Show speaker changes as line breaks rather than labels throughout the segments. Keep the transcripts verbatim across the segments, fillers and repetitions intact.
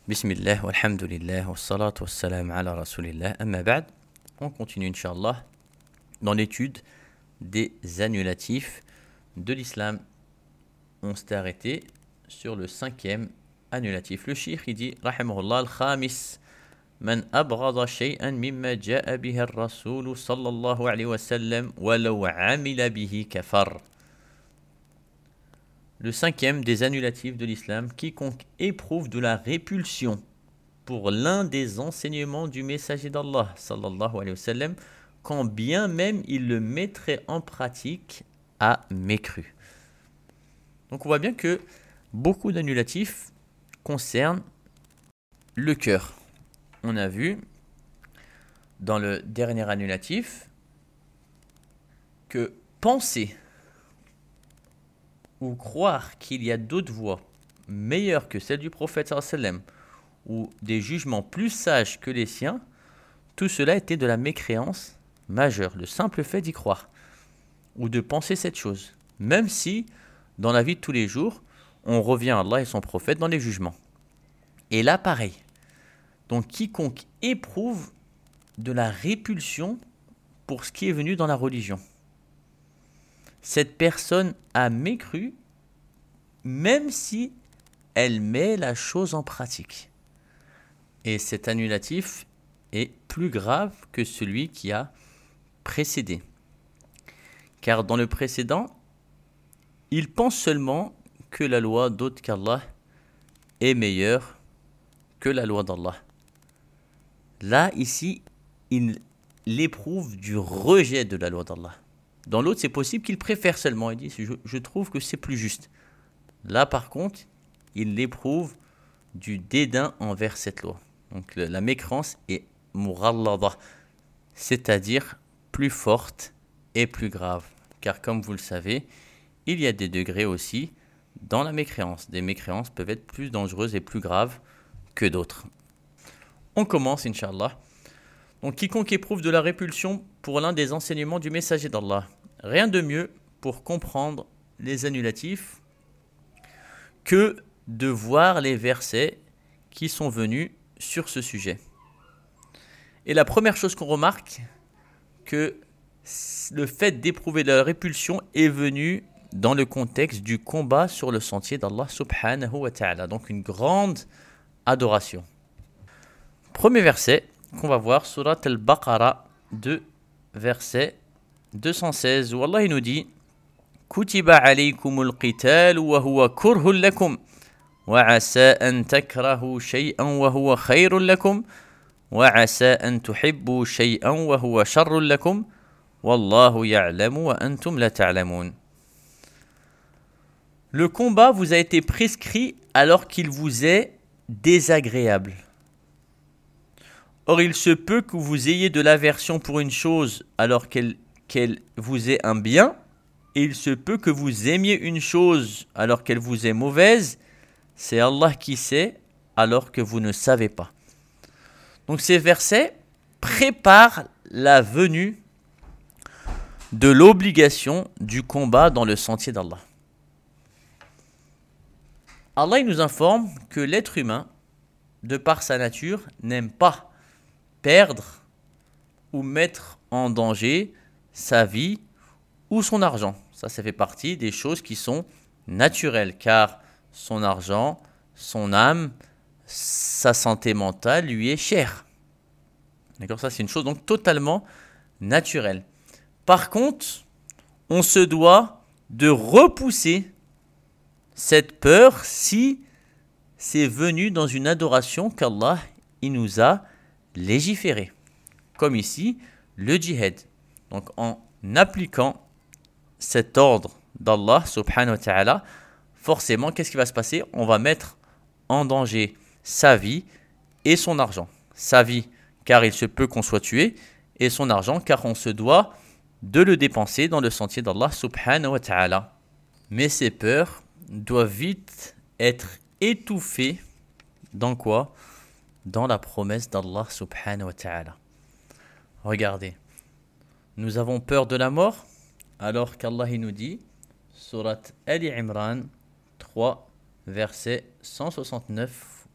Bismillah, walhamdulillah, wassalatu wassalam ala rasulillah, amma ba'd. On continue, Inch'Allah, dans l'étude des annulatifs de l'islam. On s'est arrêté sur le cinquième annulatif. Le cheikh, il dit, rahimahullah, al-khamis, man abrada shay'an mimma ja'a bihi ar-rasul sallallahu alayhi wa sallam, walau amila bihi kafar. Le cinquième des annulatifs de l'islam, quiconque éprouve de la répulsion pour l'un des enseignements du messager d'Allah, sallallahu alayhi wa sallam, quand bien même il le mettrait en pratique, a mécru. Donc on voit bien que beaucoup d'annulatifs concernent le cœur. On a vu dans le dernier annulatif que penser ou croire qu'il y a d'autres voies meilleures que celles du prophète sallallahu alayhi wa sallam ou des jugements plus sages que les siens, tout cela était de la mécréance majeure, le simple fait d'y croire ou de penser cette chose, même si dans la vie de tous les jours, on revient à Allah et son prophète dans les jugements. Et là, pareil. Donc, quiconque éprouve de la répulsion pour ce qui est venu dans la religion, cette personne a mécru, même si elle met la chose en pratique. Et cet annulatif est plus grave que celui qui a précédé. Car dans le précédent, il pense seulement que la loi d'autre qu'Allah est meilleure que la loi d'Allah. Là, ici, il éprouve du rejet de la loi d'Allah. Dans l'autre, c'est possible qu'il préfère seulement. Il dit, je, je trouve que c'est plus juste. Là, par contre, il éprouve du dédain envers cette loi. Donc, le, la mécréance est murallada, c'est-à-dire plus forte et plus grave. Car comme vous le savez, il y a des degrés aussi dans la mécréance. Des mécréances peuvent être plus dangereuses et plus graves que d'autres. On commence, Inch'Allah. Donc, quiconque éprouve de la répulsion pour l'un des enseignements du messager d'Allah. Rien de mieux pour comprendre les annulatifs que de voir les versets qui sont venus sur ce sujet. Et la première chose qu'on remarque, que le fait d'éprouver de la répulsion est venu dans le contexte du combat sur le sentier d'Allah subhanahu wa ta'ala. Donc une grande adoration. Premier verset qu'on va voir, Surat al-Baqarah deux, verset deux cent seize, où Allah nous dit Kutiba alaykumul qital wa huwa kurhun lakum wa asa an takrahu shay'an wa huwa khayrun lakum wa asa an tuhibbu shay'an wa huwa sharrun lakum wallahu ya'lamu wa antum la ta'lamun. Le combat vous a été prescrit alors qu'il vous est désagréable. Or, il se peut que vous ayez de l'aversion pour une chose alors qu'elle, qu'elle vous est un bien, et il se peut que vous aimiez une chose alors qu'elle vous est mauvaise. C'est Allah qui sait alors que vous ne savez pas. Donc ces versets préparent la venue de l'obligation du combat dans le sentier d'Allah. Allah il nous informe que l'être humain, de par sa nature, n'aime pas perdre ou mettre en danger sa vie ou son argent. Ça, ça fait partie des choses qui sont naturelles, car son argent, son âme, sa santé mentale lui est chère. D'accord ? Ça, c'est une chose donc totalement naturelle. Par contre, on se doit de repousser cette peur si c'est venu dans une adoration qu'Allah il nous a légiféré. Comme ici, le djihad. Donc en appliquant cet ordre d'Allah subhanahu wa ta'ala, forcément, qu'est-ce qui va se passer ? On va mettre en danger sa vie et son argent. Sa vie, car il se peut qu'on soit tué, et son argent, car on se doit de le dépenser dans le sentier d'Allah subhanahu wa ta'ala. Mais ces peurs doivent vite être étouffées dans quoi ? Dans la promesse d'Allah subhanahu wa ta'ala. Regardez, nous avons peur de la mort, alors qu'Allah il nous dit, Surat Ali Imran trois, verset cent soixante-neuf,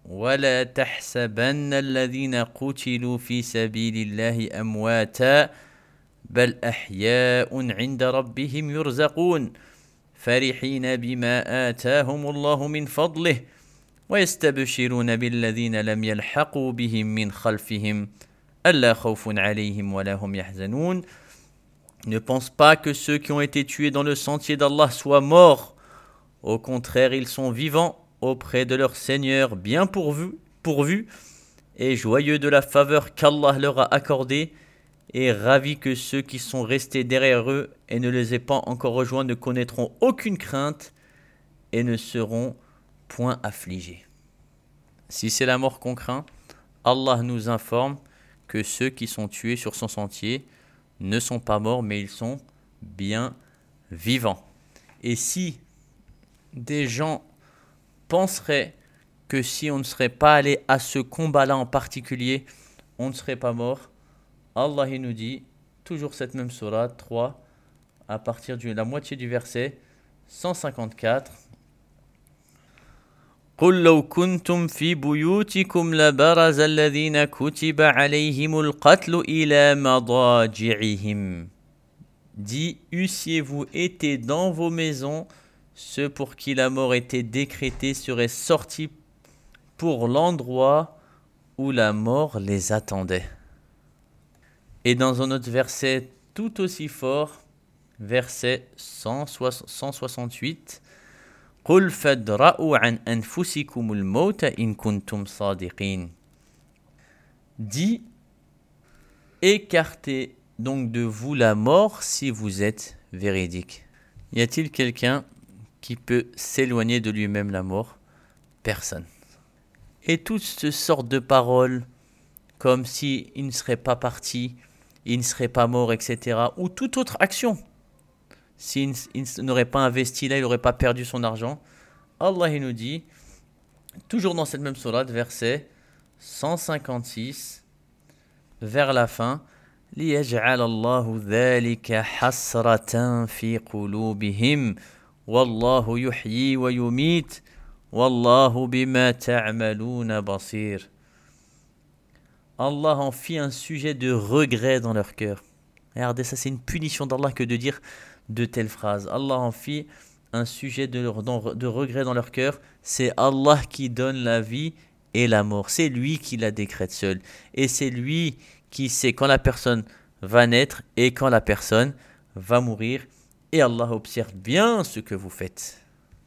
ولا تحسبن الذين قتلوا في سبيل الله أمواتا بل أحياء عند ربهم يرزقون فرحين بما آتاهم الله من فضله ويستبشرون بالذين لم يلحقوا بهم من خلفهم ألا خوف عليهم ولا هم يحزنون. Ne pense pas que ceux qui ont été tués dans le sentier d'Allah soient morts. Au contraire, ils sont vivants auprès de leur Seigneur, bien pourvus, pourvus et joyeux de la faveur qu'Allah leur a accordée, et ravis que ceux qui sont restés derrière eux et ne les aient pas encore rejoints ne connaîtront aucune crainte et ne seront point affligés. Si c'est la mort qu'on craint, Allah nous informe que ceux qui sont tués sur son sentier ne sont pas morts, mais ils sont bien vivants. Et si des gens penseraient que si on ne serait pas allé à ce combat-là en particulier, on ne serait pas mort, Allah il nous dit, toujours cette même sourate trois, à partir de la moitié du verset cent cinquante-quatre, قل لو كنتم في بيوتكم لبرز الذين كتب عليهم القتل إلى مضاجعهم. Dit, eussiez-vous été dans vos maisons, ceux pour qui la mort était décrétée seraient sortis pour l'endroit où la mort les attendait. Et dans un autre verset tout aussi fort, verset cent soixante-huit, قُلْ فَادْرَءُوا عَنْ أَنفُسِكُمُ الْمَوْتَ إِن كُنْتُمْ صَادِقِينَ. Dit, écartez donc de vous la mort si vous êtes véridique. Y a-t-il quelqu'un qui peut s'éloigner de lui-même la mort? Personne. Et toutes ces sortes de paroles, comme s'il ne serait pas parti, il ne serait pas mort, et cetera, ou toute autre action. S'il n'aurait pas investi là, il n'aurait pas perdu son argent. Allah il nous dit, toujours dans cette même sourate, verset cent cinquante-six, vers la fin, لِيَجْعَلَ اللَّهُ ذَلِكَ حَسْرَةً فِي قُلُوبِهِمْ وَاللَّهُ يُحْيِي وَيُمِيتُ وَاللَّهُ بِمَا تَعْمَلُونَ بَصِيرٌ. Allah en fit un sujet de regret dans leur cœur. Regardez, ça c'est une punition d'Allah que de dire de telles phrases. Allah en fit un sujet de, de regret dans leur cœur. C'est Allah qui donne la vie et la mort. C'est lui qui la décrète seul. Et c'est lui qui sait quand la personne va naître et quand la personne va mourir. Et Allah observe bien ce que vous faites.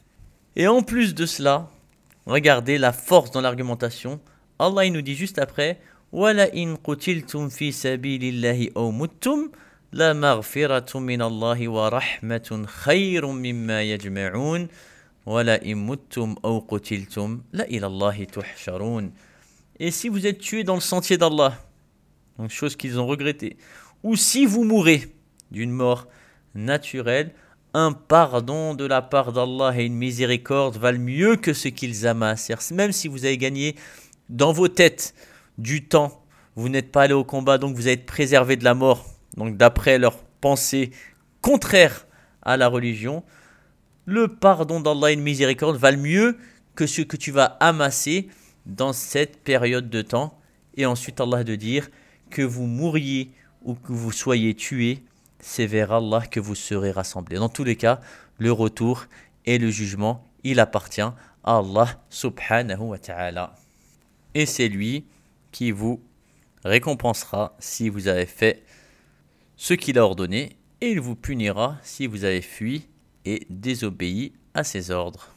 Et en plus de cela, regardez la force dans l'argumentation. Allah il nous dit juste après, وَلَئِنْ قُتِلْتُمْ فِي سَبِيلِ اللَّهِ أَوْ مُتُّمْ لَمَغْفِرَةٌ مِّنَ اللَّهِ وَرَحْمَةٌ خَيْرٌ مِّمَّا يَجْمَعُونَ وَلَئِن مُتُّمْ أَوْ قُتِلْتُمْ لَإِلَى اللَّهِ تُحْشَرُونَ. Et si vous êtes tués dans le sentier d'Allah, donc chose qu'ils ont regretté, ou si vous mourrez d'une mort naturelle, un pardon de la part d'Allah et une miséricorde valent mieux que ce qu'ils amassèrent. Même si vous avez gagné dans vos têtes du temps, vous n'êtes pas allé au combat, donc vous êtes préservé de la mort. Donc d'après leurs pensées contraires à la religion, le pardon d'Allah et une miséricorde valent mieux que ce que tu vas amasser dans cette période de temps. Et ensuite Allah de dire que vous mouriez ou que vous soyez tués, c'est vers Allah que vous serez rassemblés. Dans tous les cas, le retour et le jugement, il appartient à Allah subhanahu wa ta'ala. Et c'est lui qui vous récompensera si vous avez fait ce qu'il a ordonné, et il vous punira si vous avez fui et désobéi à ses ordres.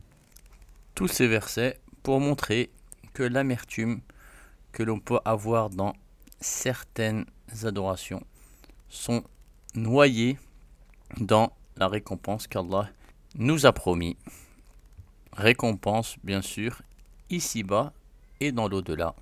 Tous ces versets pour montrer que l'amertume que l'on peut avoir dans certaines adorations sont noyées dans la récompense qu'Allah nous a promis. Récompense, bien sûr, ici-bas et dans l'au-delà.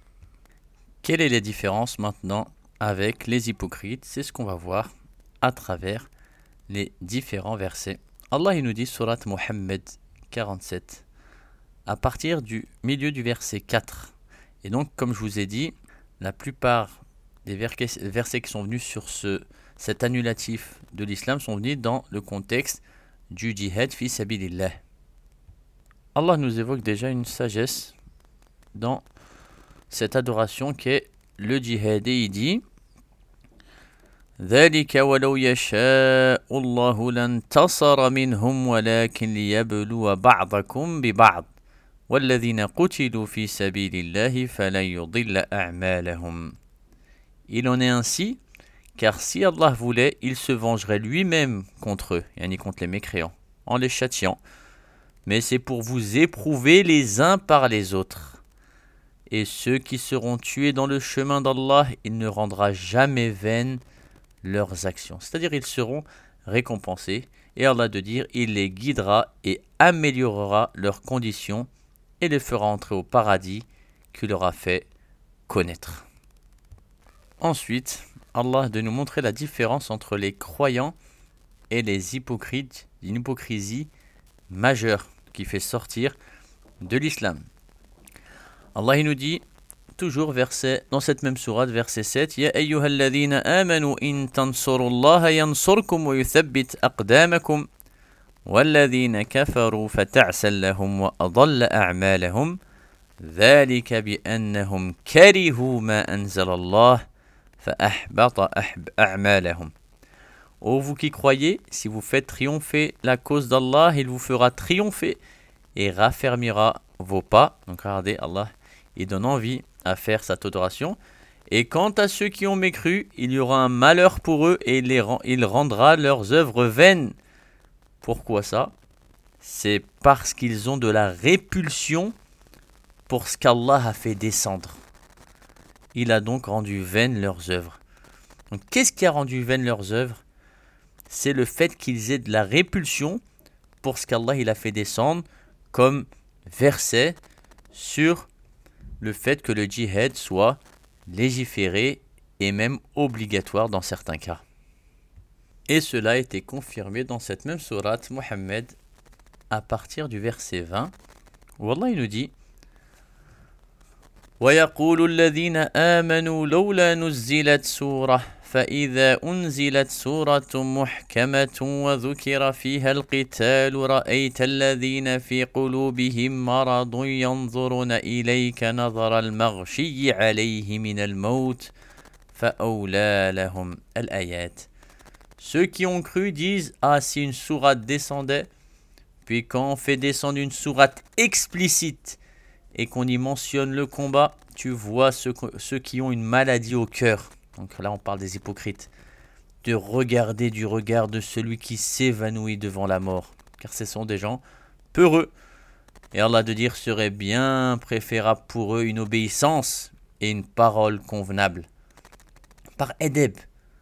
Quelle est la différence maintenant avec les hypocrites? C'est ce qu'on va voir à travers les différents versets. Allah il nous dit, surat Muhammad quarante-sept, à partir du milieu du verset quatre. Et donc, comme je vous ai dit, la plupart des versets qui sont venus sur ce, cet annulatif de l'islam sont venus dans le contexte du djihad fi sabilillah. Allah nous évoque déjà une sagesse dans cette adoration qu'est le djihad. Et il dit ذلك ولو يشاء الله لانتصر منهم ولكن ليبلو بعضكم ببعض والذين قتلوا في سبيل الله فلن يضل أعمالهم. Il en est ainsi, car si Allah voulait, il se vengerait lui-même contre eux, yani contre les mécréants, en les châtiant. Mais c'est pour vous éprouver les uns par les autres. Et ceux qui seront tués dans le chemin d'Allah, il ne rendra jamais vaines leurs actions. C'est-à-dire, ils seront récompensés. Et Allah de dire, il les guidera et améliorera leurs conditions et les fera entrer au paradis qu'il leur a fait connaître. Ensuite, Allah de nous montrer la différence entre les croyants et les hypocrites, une hypocrisie majeure qui fait sortir de l'islam. Allah il nous dit, toujours verset, dans cette même sourate, verset sept, Ya ayyuhalladhina amanu in tansurullaha yansurkum wa yuthabbit aqdamakum والذين كفروا فتعسا لهم وأضل أعمالهم ذلك بأنهم كرهوا ما أنزل الله فأحبط أعمالهم. Ô vous qui croyez, si vous faites triompher la cause d'Allah, il vous fera triompher et raffermira vos pas. Donc regardez, Allah, il donne envie à faire cette adoration. Et quant à ceux qui ont mécru, il y aura un malheur pour eux et il, les rend, il rendra leurs œuvres vaines. Pourquoi ça? C'est parce qu'ils ont de la répulsion pour ce qu'Allah a fait descendre. Il a donc rendu vaines leurs œuvres. Donc qu'est-ce qui a rendu vaines leurs œuvres? C'est le fait qu'ils aient de la répulsion pour ce qu'Allah il a fait descendre comme verset sur le fait que le djihad soit légiféré et même obligatoire dans certains cas. Et cela a été confirmé dans cette même sourate Muhammad à partir du verset vingt où Allah il nous dit وَيَقُولُ الَّذِينَ آمَنُوا لَوْلَا نُزِّلَتْ سُورَةٌ فَإِذَا أُنزِلَتْ سُورَةٌ مُحْكَمَةٌ وَذُكِرَ فِيهَا الْقِتَالُ رَأَيْتَ الَّذِينَ فِي قُلُوبِهِم مَّرَضٌ يَنظُرُونَ إِلَيْكَ نَظَرَ الْمَغْشِيِّ عَلَيْهِ مِنَ الْمَوْتِ فَأَوْلَى لَهُمْ الْآيَاتِ. Ceux qui ont cru disent « Ah, si une sourate descendait », puis quand on fait descendre une sourate explicite et qu'on y mentionne le combat, tu vois ceux, ceux qui ont une maladie au cœur. Donc là, on parle des hypocrites. De regarder du regard de celui qui s'évanouit devant la mort. Car ce sont des gens peureux. Et Allah de dire serait bien préférable pour eux une obéissance et une parole convenable. Par edeb.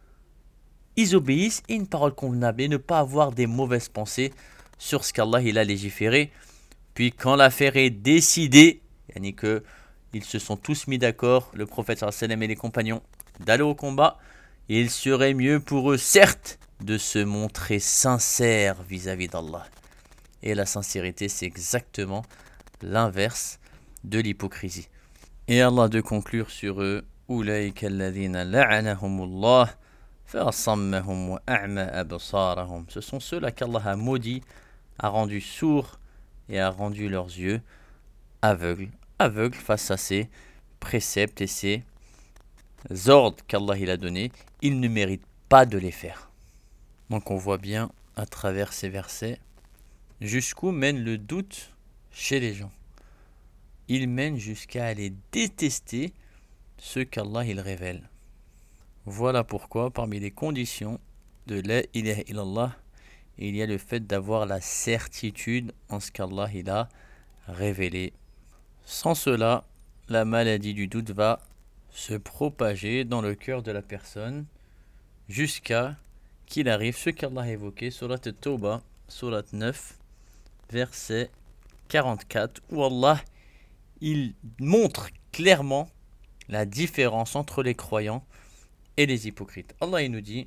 Ils obéissent et une parole convenable et ne pas avoir des mauvaises pensées sur ce qu'Allah il a légiféré. Puis quand l'affaire est décidée, yani que ils se sont tous mis d'accord, le prophète sallallahu alayhi wa sallam et les compagnons, d'aller au combat, il serait mieux pour eux, certes, de se montrer sincères vis-à-vis d'Allah. Et la sincérité, c'est exactement l'inverse de l'hypocrisie. Et Allah de conclure sur eux, Ulaïka alladhina la'anahumullah fa'asammahum wa a'ma absarahum. Ce sont ceux-là qu'Allah a maudit, a rendu sourds et a rendu leurs yeux aveugles, aveugles face à ces préceptes et ces ordres qu'Allah il a donnés. Ils ne méritent pas de les faire. Donc on voit bien à travers ces versets jusqu'où mène le doute chez les gens. Il mène jusqu'à aller détester ce qu'Allah il révèle. Voilà pourquoi parmi les conditions de la ilaha illallah, il y a le fait d'avoir la certitude en ce qu'Allah il a révélé. Sans cela, la maladie du doute va se propager dans le cœur de la personne jusqu'à qu'il arrive ce qu'Allah a évoqué sur la Tawbah, surat neuf, verset quarante-quatre, où Allah il montre clairement la différence entre les croyants et les hypocrites. Allah il nous dit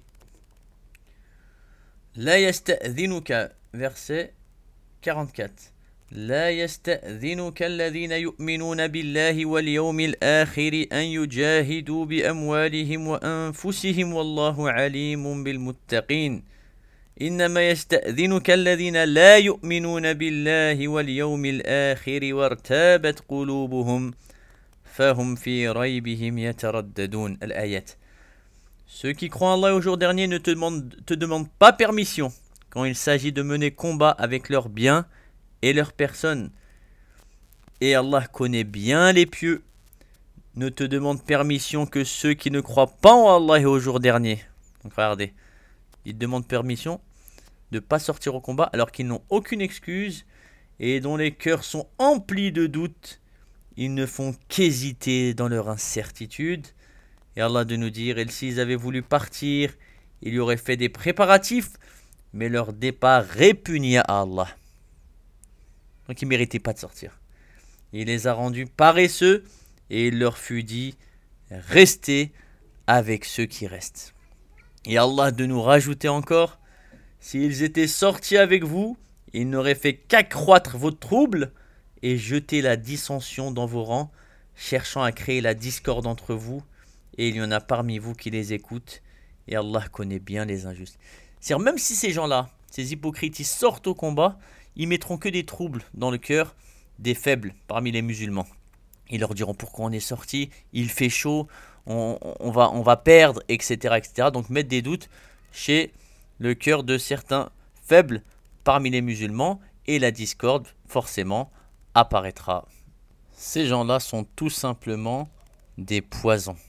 La yasta'dhinuka, verset quarante-quatre. لا يستأذنك الذين يؤمنون بالله واليوم الآخر أن يجاهدوا بأموالهم وأنفسهم والله عليم بالمتقين إنما يستأذنك الذين لا يؤمنون بالله واليوم الآخر وارتابت قلوبهم فهم في ريبهم يترددون. Al-ayat. Ceux qui croient en Allah au jour dernier ne te demandent, te demandent pas permission quand il s'agit de mener combat avec leurs biens et leurs personnes. Et Allah connaît bien les pieux. Ne te demande permission que ceux qui ne croient pas en Allah et au jour dernier. Donc regardez, ils demandent permission de ne pas sortir au combat alors qu'ils n'ont aucune excuse et dont les cœurs sont emplis de doutes. Ils ne font qu'hésiter dans leur incertitude. Et Allah de nous dire, et s'ils avaient voulu partir, ils y auraient fait des préparatifs, mais leur départ répugna à Allah. Donc ils ne méritaient pas de sortir. Il les a rendus paresseux et il leur fut dit, restez avec ceux qui restent. Et Allah de nous rajouter encore, s'ils étaient sortis avec vous, ils n'auraient fait qu'accroître vos troubles et jeter la dissension dans vos rangs, cherchant à créer la discorde entre vous. Et il y en a parmi vous qui les écoutent, et Allah connaît bien les injustes. C'est-à-dire, même si ces gens-là, ces hypocrites, ils sortent au combat, ils mettront que des troubles dans le cœur des faibles parmi les musulmans. Ils leur diront pourquoi on est sorti, il fait chaud, on, on, va, on va perdre, et cetera, et cetera. Donc mettre des doutes chez le cœur de certains faibles parmi les musulmans, et la discorde, forcément, apparaîtra. Ces gens-là sont tout simplement des poisons.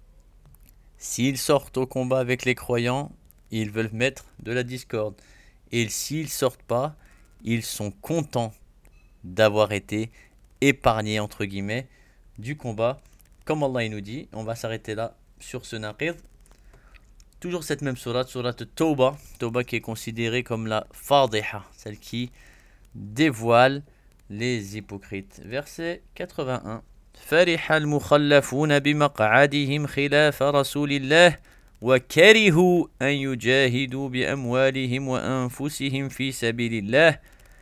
S'ils sortent au combat avec les croyants, ils veulent mettre de la discorde. Et s'ils ne sortent pas, ils sont contents d'avoir été épargnés, entre guillemets, du combat. Comme Allah nous dit, on va s'arrêter là sur ce naqid. Toujours cette même sourate, sourate Tawbah. Tawbah qui est considérée comme la Fadiha, celle qui dévoile les hypocrites. Verset quatre-vingt-un. فرح المخلفون بمقعدهم خلاف رسول الله وكرهوا أن يجاهدوا بأموالهم وأنفسهم في سبيل الله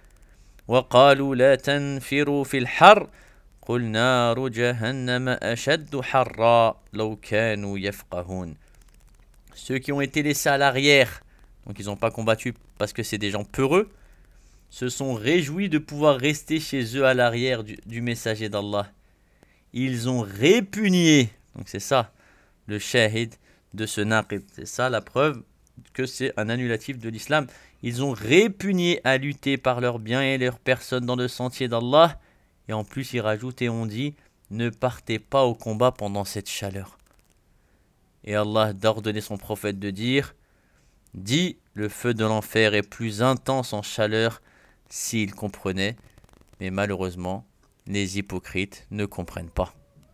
وقالوا لا تنفروا في الحر قل نار جهنم أشد حرا لو كانوا يفقهون. Ceux qui ont été laissés à l'arrière, donc ils n'ont pas combattu parce que c'est des gens peureux, se sont réjouis de pouvoir rester chez eux à l'arrière du, du messager d'Allah. Ils ont répugné, donc c'est ça le shahid de ce naqid, c'est ça la preuve que c'est un annulatif de l'islam. Ils ont répugné à lutter par leurs biens et leurs personnes dans le sentier d'Allah, et en plus ils rajoutent et on dit ne partez pas au combat pendant cette chaleur. Et Allah d'ordonner son prophète de dire dit le feu de l'enfer est plus intense en chaleur s'ils comprenaient, mais malheureusement les hypocrites ne comprennent pas.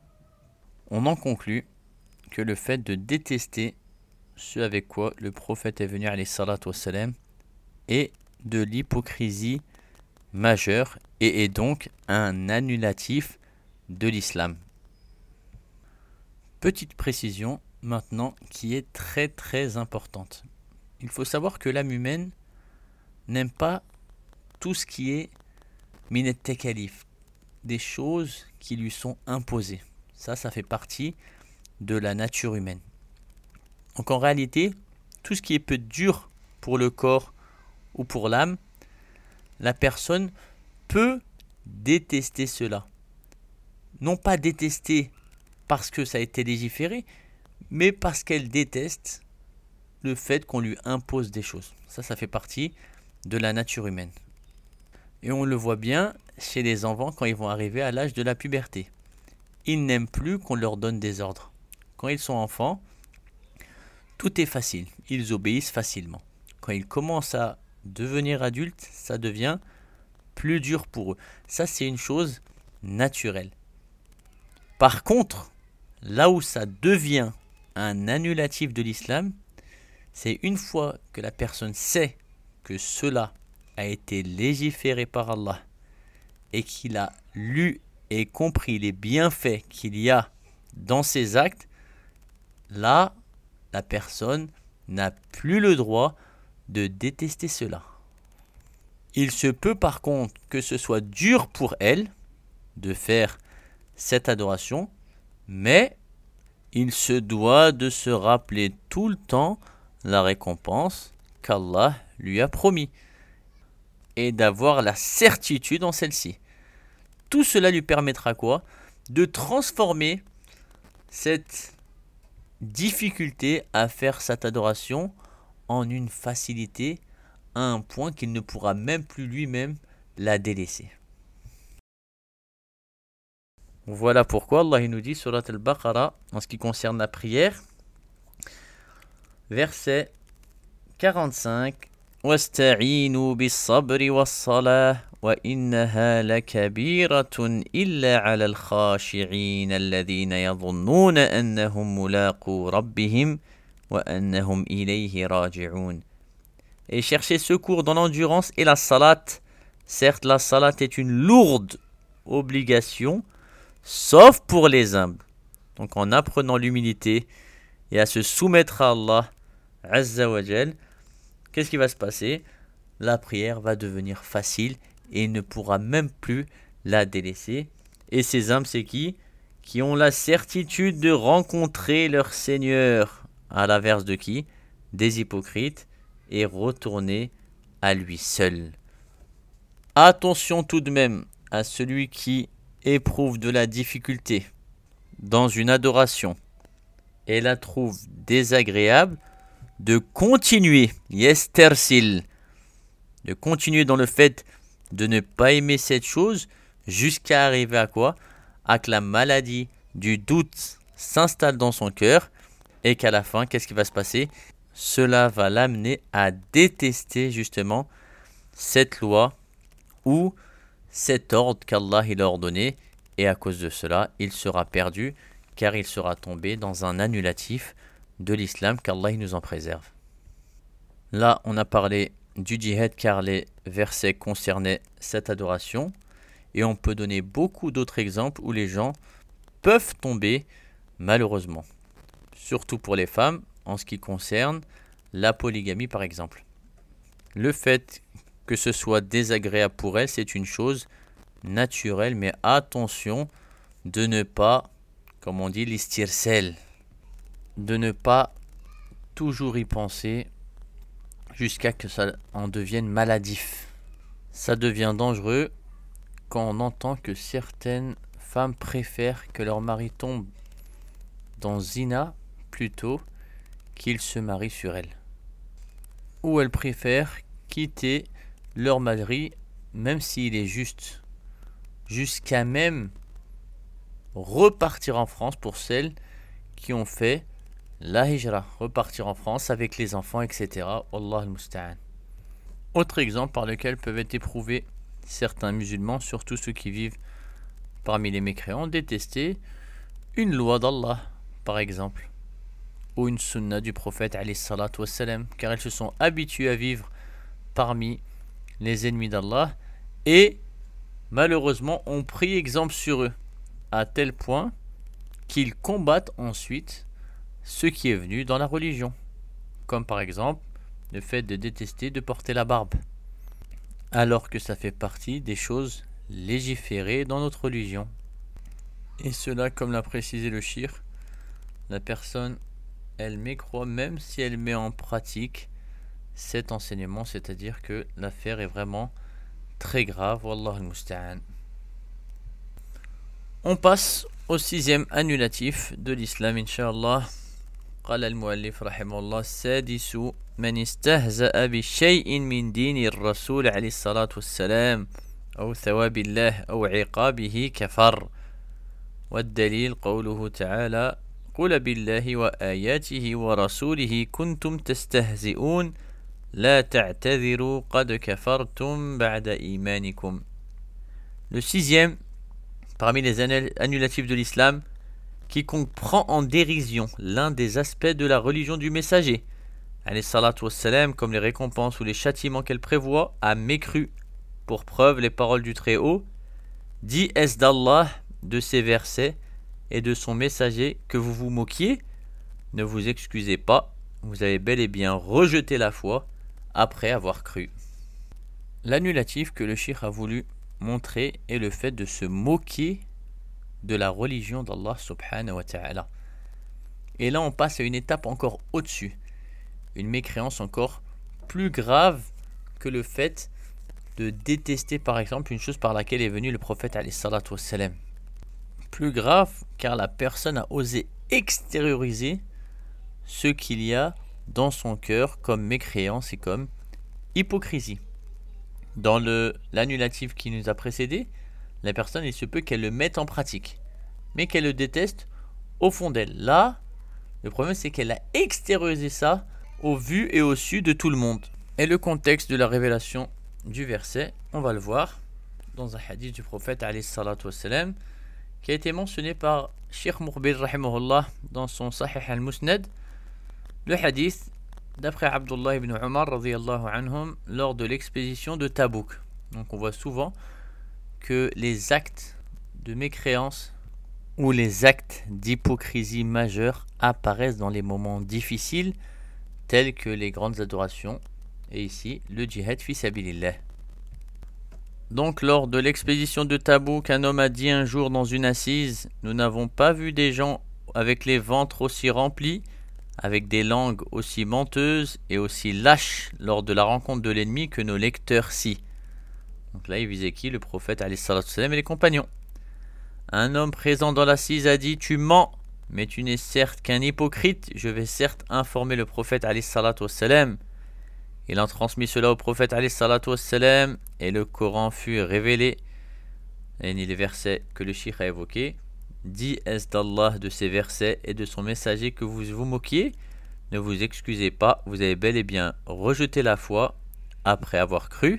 On en conclut que le fait de détester ce avec quoi le prophète est venu alayhi salatu wassalam est de l'hypocrisie majeure et est donc un annulatif de l'islam. Petite précision maintenant qui est très très importante. Il faut savoir que l'âme humaine n'aime pas tout ce qui est minet tekalif, des choses qui lui sont imposées. Ça, ça fait partie de la nature humaine. Donc en réalité, tout ce qui est peu dur pour le corps ou pour l'âme, la personne peut détester cela. Non pas détester parce que ça a été légiféré, mais parce qu'elle déteste le fait qu'on lui impose des choses. Ça, ça fait partie de la nature humaine. Et on le voit bien chez les enfants quand ils vont arriver à l'âge de la puberté. Ils n'aiment plus qu'on leur donne des ordres. Quand ils sont enfants, tout est facile. Ils obéissent facilement. Quand ils commencent à devenir adultes, ça devient plus dur pour eux. Ça, c'est une chose naturelle. Par contre, là où ça devient un annulatif de l'islam, c'est une fois que la personne sait que cela a été légiféré par Allah et qu'il a lu et compris les bienfaits qu'il y a dans ces actes, là, la personne n'a plus le droit de détester cela. Il se peut par contre que ce soit dur pour elle de faire cette adoration, mais il se doit de se rappeler tout le temps la récompense qu'Allah lui a promis et d'avoir la certitude en celle-ci. Tout cela lui permettra quoi ? de transformer cette difficulté à faire cette adoration en une facilité à un point qu'il ne pourra même plus lui-même la délaisser. Voilà pourquoi Allah il nous dit sur Al-Baqarah en ce qui concerne la prière, verset quarante-cinq, وَاسْتَعِينُوا بِالصَّبْرِ وَالصَّلَاةِ وَإِنَّهَا لَكَبِيرَةٌ إِلَّا عَلَى الْخَاشِعِينَ الَّذِينَ يَظُنُّونَ أَنَّهُمْ مُلَاقُو رَبِّهِمْ وَأَنَّهُمْ إِلَيْهِ رَاجِعُونَ. Et chercher secours dans l'endurance et la salat. Certes, la salat est une lourde obligation, sauf pour les humbles. Donc en apprenant l'humilité et à se soumettre à Allah Azza wa Jal, qu'est-ce qui va se passer? La prière va devenir facile et il ne pourra même plus la délaisser. Et ces humbles, c'est qui? Qui ont la certitude de rencontrer leur Seigneur. À l'inverse de qui? Des hypocrites, et retourner à lui seul. Attention tout de même à celui qui éprouve de la difficulté dans une adoration et la trouve désagréable, de continuer, yestersil, de continuer dans le fait de ne pas aimer cette chose jusqu'à arriver à quoi? À que la maladie du doute s'installe dans son cœur et qu'à la fin, qu'est-ce qui va se passer? Cela va l'amener à détester justement cette loi ou cet ordre qu'Allah il a ordonné, et à cause de cela, il sera perdu car il sera tombé dans un annulatif de l'islam, qu'Allah il nous en préserve. Là, on a parlé du djihad car les versets concernaient cette adoration, et on peut donner beaucoup d'autres exemples où les gens peuvent tomber malheureusement, surtout pour les femmes en ce qui concerne la polygamie par exemple. Le fait que ce soit désagréable pour elles, c'est une chose naturelle, mais attention de ne pas, comme on dit, l'istirsel, de ne pas toujours y penser jusqu'à que ça en devienne maladif. Ça devient dangereux quand on entend que certaines femmes préfèrent que leur mari tombe dans zina plutôt qu'il se marie sur elle. Ou elles préfèrent quitter leur mari, même s'il est juste, jusqu'à même repartir en France pour celles qui ont fait la hijra, repartir en France avec les enfants, et cetera. Wallah al-musta'an. Autre exemple par lequel peuvent être éprouvés certains musulmans, surtout ceux qui vivent parmi les mécréants, détester une loi d'Allah, par exemple, ou une sunna du prophète alayhi salatu wassalam, car ils se sont habitués à vivre parmi les ennemis d'Allah et malheureusement ont pris exemple sur eux, à tel point qu'ils combattent ensuite ce qui est venu dans la religion, comme par exemple le fait de détester de porter la barbe, alors que ça fait partie des choses légiférées dans notre religion. Et cela, comme l'a précisé le shir, la personne, elle mécroit même si elle met en pratique cet enseignement, c'est-à-dire que l'affaire est vraiment très grave. Wallah al-musta'an. On passe au sixième annulatif de l'islam, incha'Allah. قال المؤلف رحمه الله السادس من استهزأ بشيء من دين الرسول عليه الصلاة والسلام أو ثواب الله أو عقابه كفر والدليل قوله تعالى قل بالله وآياته ورسوله كنتم تستهزئون لا تعتذروا قد كفرتم بعد إيمانكم. Le sixième parmi les annulatifs de l'islam, quiconque prend en dérision l'un des aspects de la religion du messager, alayhi salatu wassalam, comme les récompenses ou les châtiments qu'elle prévoit, a mécru. Pour preuve les paroles du Très-Haut, dit est-ce d'Allah, de ses versets et de son messager que vous vous moquiez? Ne vous excusez pas, vous avez bel et bien rejeté la foi après avoir cru. L'annulatif que le cheikh a voulu montrer est le fait de se moquer de la religion d'Allah subhanahu wa ta'ala. Et là on passe à une étape encore au-dessus, une mécréance encore plus grave que le fait de détester par exemple une chose par laquelle est venu le prophète alayhi salatu wassalam. Plus grave, car la personne a osé extérioriser ce qu'il y a dans son cœur comme mécréance et comme hypocrisie. Dans le, l'annulatif qui nous a précédé, la personne, il se peut qu'elle le mette en pratique, mais qu'elle le déteste au fond d'elle. Là, le problème, c'est qu'elle a extériorisé ça au vu et au su de tout le monde. Et le contexte de la révélation du verset, on va le voir dans un hadith du prophète alayhi salatu wassalam, qui a été mentionné par Cheikh Muqbil rahimahullah dans son Sahih al-Musnad. Le hadith d'après Abdullah ibn Umar radiyallahu anhum lors de l'expédition de Tabouk. Donc on voit souvent que les actes de mécréance ou les actes d'hypocrisie majeure apparaissent dans les moments difficiles tels que les grandes adorations et ici le djihad fi sabilillah. Donc lors de l'expédition de Tabouk, un homme a dit un jour dans une assise: nous n'avons pas vu des gens avec les ventres aussi remplis, avec des langues aussi menteuses et aussi lâches lors de la rencontre de l'ennemi que nos lecteurs-ci. Donc là, il visait qui? Le prophète alayhi salatu wassalam et les compagnons. Un homme présent dans l'assise a dit: tu mens, mais tu n'es certes qu'un hypocrite. Je vais certes informer le prophète alayhi salatu wassalam. Il en transmit cela au prophète alayhi salatu wassalam et le Coran fut révélé. Et les versets que le cheikh a évoqués. Dit est d'Allah de ces versets et de son messager que vous vous moquiez. Ne vous excusez pas, vous avez bel et bien rejeté la foi après avoir cru.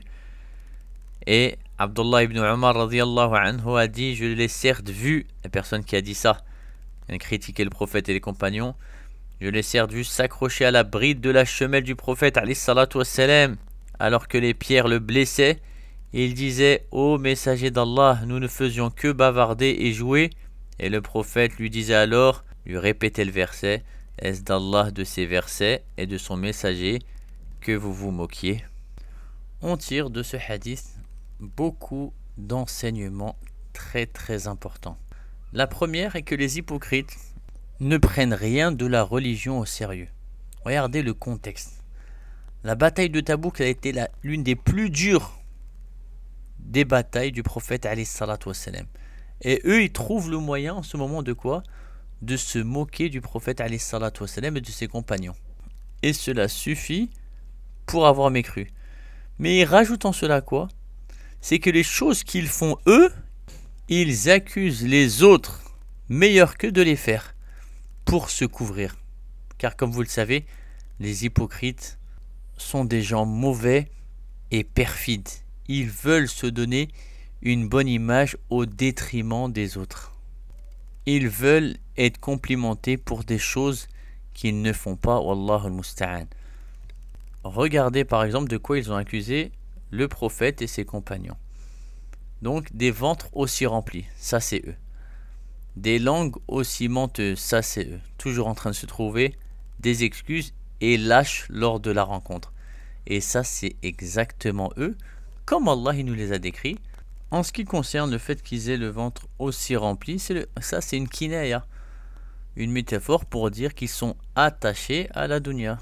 Et Abdullah ibn Umar radiyallahu anhu a dit: je l'ai certes vu, la personne qui a dit ça, elle a critiqué le prophète et les compagnons, je l'ai certes vu s'accrocher à la bride de la chemelle du prophète alayhi salatu wassalam, alors que les pierres le blessaient. Et il disait: ô messager d'Allah, nous ne faisions que bavarder et jouer. Et le prophète lui disait alors, lui répétait le verset: est-ce d'Allah de ces versets et de son messager que vous vous moquiez? On tire de ce hadith beaucoup d'enseignements très très importants. La première est que les hypocrites ne prennent rien de la religion au sérieux. Regardez le contexte. La bataille de Tabouk a été la, l'une des plus dures des batailles du prophète alayhi salatu wassalam. Et eux, ils trouvent le moyen en ce moment de quoi? De se moquer du prophète alayhi salatu wassalam et de ses compagnons. Et cela suffit pour avoir mécru. Mais ils rajoutent en cela quoi? C'est que les choses qu'ils font eux, ils accusent les autres meilleurs qu'eux de les faire pour se couvrir. Car comme vous le savez, les hypocrites sont des gens mauvais et perfides. Ils veulent se donner une bonne image au détriment des autres. Ils veulent être complimentés pour des choses qu'ils ne font pas. Wallahu al-musta'an. Regardez par exemple de quoi ils ont accusé le prophète et ses compagnons. Donc des ventres aussi remplis, ça c'est eux. Des langues aussi menteuses, ça c'est eux. Toujours en train de se trouver des excuses et lâches lors de la rencontre. Et ça c'est exactement eux, comme Allah il nous les a décrits. En ce qui concerne le fait qu'ils aient le ventre aussi rempli, c'est le, ça c'est une kinaya, une métaphore pour dire qu'ils sont attachés à la dunya.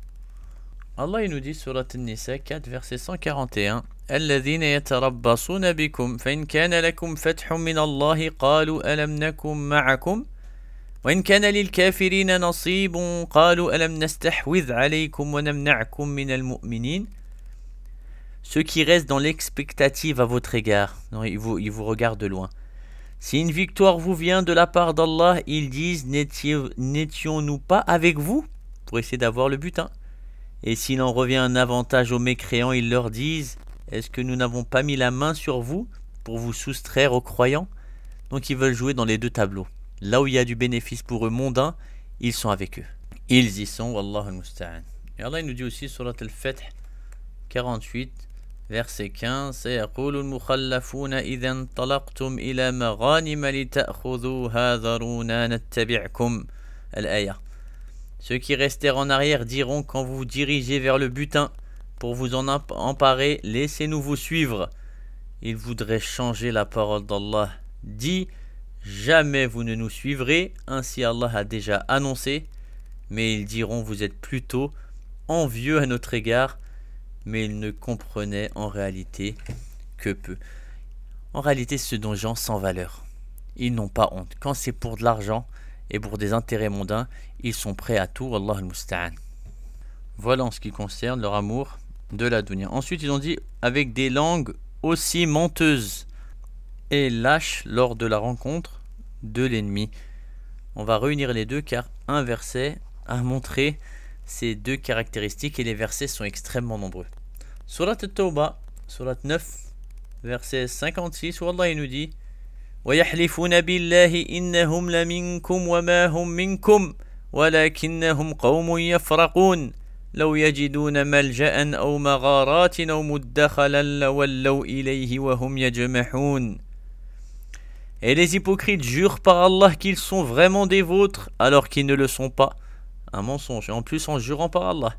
Allah il nous dit sur An-Nisa quatre verset cent quarante et un: الذين يتربصون بكم فإن كان لكم فتح من الله قالوا ألم نكن معكم وإن كان للكافرين نصيب قالوا ألم نستحوذ عليكم ونمنعكم من المؤمنين. Ceux qui restent dans l'expectative à votre égard, non, ils, vous, ils vous regardent de loin. Si une victoire vous vient de la part d'Allah, ils disent: n'étions-nous pas avec vous pour essayer d'avoir le butin? Et s'il en revient un avantage aux mécréants, ils leur disent: est-ce que nous n'avons pas mis la main sur vous pour vous soustraire aux croyants? Donc ils veulent jouer dans les deux tableaux. Là où il y a du bénéfice pour eux mondain, ils sont avec eux. Ils y sont, Wallahu al-musta'an. Et Allah il nous dit aussi sur Surat al-Fath quarante-huit, verset quinze: سيقول المخلفون إذا انطلقتم إلى مغانم لتأخذوها ذرونا نتبعكم. Al-Aya. Ceux qui restèrent en arrière diront quand vous vous dirigez vers le butin pour vous en emparer, laissez-nous vous suivre. Ils voudraient changer la parole d'Allah. Dit: jamais vous ne nous suivrez, ainsi Allah a déjà annoncé. Mais ils diront: vous êtes plutôt envieux à notre égard. Mais ils ne comprenaient en réalité que peu. En réalité, ce sont des gens sans valeur. ils n'ont pas honte. Quand c'est pour de l'argent et pour des intérêts mondains, ils sont prêts à tout. Wallah al-musta'an. Voilà en ce qui concerne leur amour de la dunya. Ensuite, ils ont dit avec des langues aussi menteuses et lâches lors de la rencontre de l'ennemi. On va réunir les deux car un verset a montré ces deux caractéristiques et les versets sont extrêmement nombreux. Surat At-Tawbah, surat neuf, verset cinquante-six, où Allah nous dit وَيَحْلِفُونَ بِاللَّهِ إِنَّهُمْ لَمِنْكُمْ وَمَا هُمْ مِنْكُمْ وَلَكِنَّهُمْ قَوْمٌ يَفْرَقُونَ لو يجدون ملجأ أو مغارات أو مدخلا لولوا إليه وهم يجمحون. Et les hypocrites jurent par Allah qu'ils sont vraiment des vôtres alors qu'ils ne le sont pas. Un mensonge, et en plus en jurant par Allah.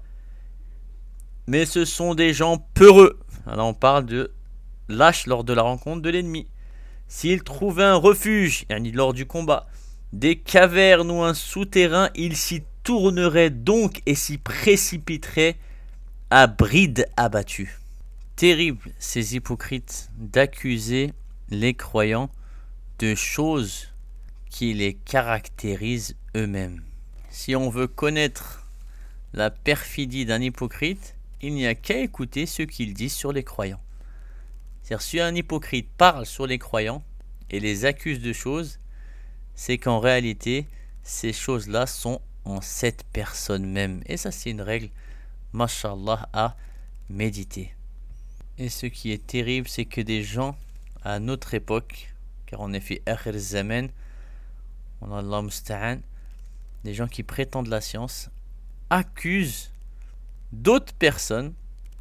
Mais ce sont des gens peureux. Alors on parle de lâches lors de la rencontre de l'ennemi. S'ils trouvaient un refuge, lors du combat, des cavernes ou un souterrain, ils s'y tourneraient donc et s'y précipiteraient à bride abattue. Terrible ces hypocrites d'accuser les croyants de choses qui les caractérisent eux-mêmes. Si on veut connaître la perfidie d'un hypocrite, il n'y a qu'à écouter ce qu'il dit sur les croyants. C'est-à-dire, si un hypocrite parle sur les croyants et les accuse de choses, c'est qu'en réalité, ces choses-là sont en cette personne même. Et ça, c'est une règle, mashallah, à méditer. Et ce qui est terrible, c'est que des gens, à notre époque, car on est fait akhir zaman, on a Allah musta'an, des gens qui prétendent la science, accusent d'autres personnes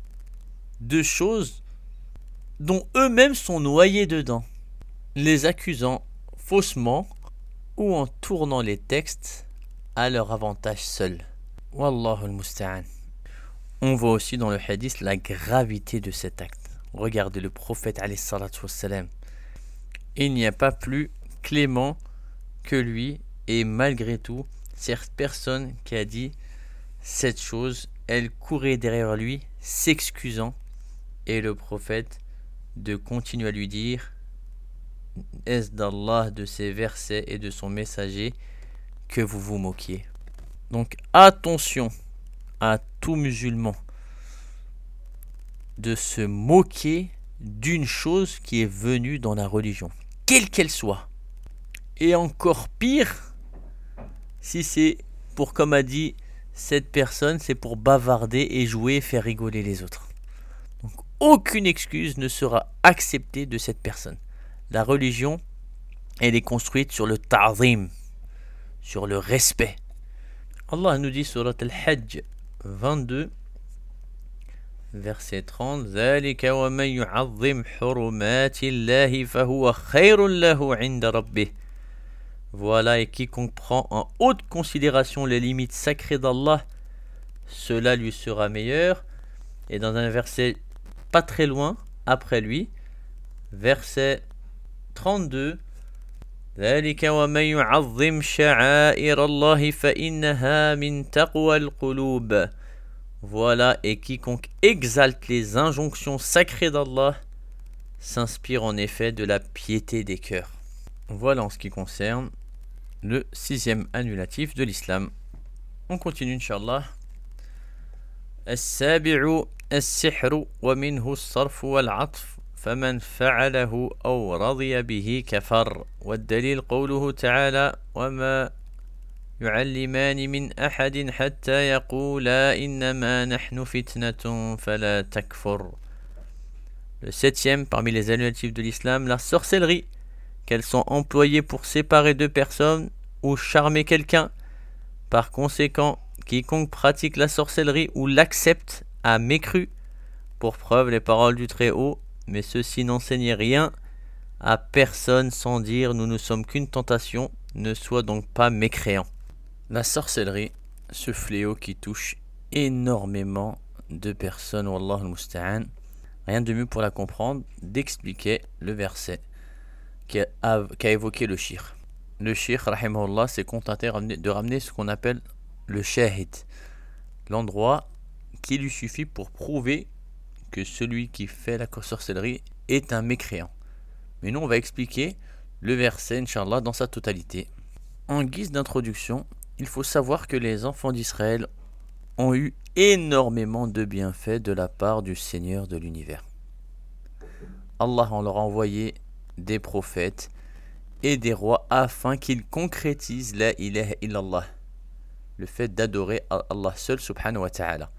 de choses dont eux-mêmes sont noyés dedans, les accusant faussement ou en tournant les textes à leur avantage seul. Wallahu al-musta'an. On voit aussi dans le hadith la gravité de cet acte. Regardez le prophète alayhi salatu wassalam. Il n'y a pas plus clément que lui, et malgré tout, cette personne qui a dit cette chose, elle courait derrière lui, s'excusant, et le prophète de continuer à lui dire: est-ce d'Allah, de ses versets et de son messager que vous vous moquiez? Donc attention à tout musulman de se moquer d'une chose qui est venue dans la religion, quelle qu'elle soit. Et encore pire, si c'est pour, comme a dit cette personne, c'est pour bavarder et jouer et faire rigoler les autres. Donc aucune excuse ne sera acceptée de cette personne. La religion, elle est construite sur le ta'zim, sur le respect. Allah nous dit surat al-Hajj vingt-deux, verset trente: ذلك ومن يعظم حرمات الله فهو خير له عند ربه. Voilà, et quiconque prend en haute considération les limites sacrées d'Allah, cela lui sera meilleur. Et dans un verset pas très loin après lui, verset trente-deux: ذلك ومن يعظم شعائر الله فإنها من تقوى القلوب. Voilà, et quiconque exalte les injonctions sacrées d'Allah s'inspire en effet de la piété des cœurs. Voilà en ce qui concerne le sixième annulatif de l'islam. On continue, Inch'Allah. السابع السحر ومنه الصرف والعطف فمن فعله أو رضي به كفر. والدليل قوله تعالى: وما يعلمان من أحد حتى يقولا إنما نحن فتنة فلا تكفر. Le septième parmi les annulatifs de l'islam, la sorcellerie, qu'elles sont employées pour séparer deux personnes ou charmer quelqu'un. Par conséquent, quiconque pratique la sorcellerie ou l'accepte a mécru. Pour preuve les paroles du Très-Haut: mais ceci n'enseignait rien à personne sans dire nous ne sommes qu'une tentation, ne sois donc pas mécréant. La sorcellerie, ce fléau qui touche énormément de personnes, wallah al-musta'an. Rien de mieux pour la comprendre d'expliquer le verset qui a, qui a évoqué le shirk. Le shirk, rahimahullah, s'est contenté de ramener ce qu'on appelle le shahid, l'endroit qui lui suffit pour prouver que celui qui fait la sorcellerie est un mécréant. Mais nous, on va expliquer le verset, Inch'Allah, dans sa totalité. En guise d'introduction, il faut savoir que les enfants d'Israël ont eu énormément de bienfaits de la part du Seigneur de l'univers. Allah en leur a envoyé des prophètes et des rois afin qu'ils concrétisent la ilaha illallah, le fait d'adorer Allah seul subhanahu wa ta'ala.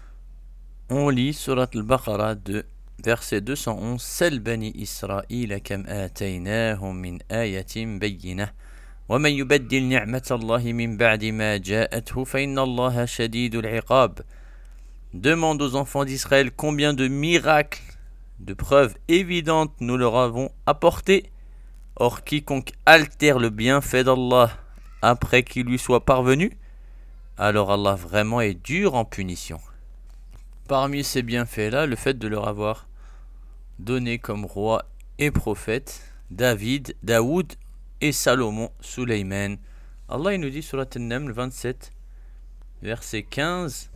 On lit Surat al-Baqarah de verset deux cent onze. Sal bani Israël kam ataynahum min ayatin bayyinah wa man yubaddil ni'matallahi min ba'di ma ja'athu fa inna Allaha shadidul iqab. Demande aux enfants d'Israël combien de miracles, de preuves évidentes nous leur avons apportés. Or quiconque altère le bienfait d'Allah après qu'il lui soit parvenu, alors Allah vraiment est dur en punition. Parmi ces bienfaits-là, le fait de leur avoir donné comme roi et prophète David, Daoud et Salomon, Suleyman. Allah il nous dit sur An-Naml vingt-sept, verset quinze.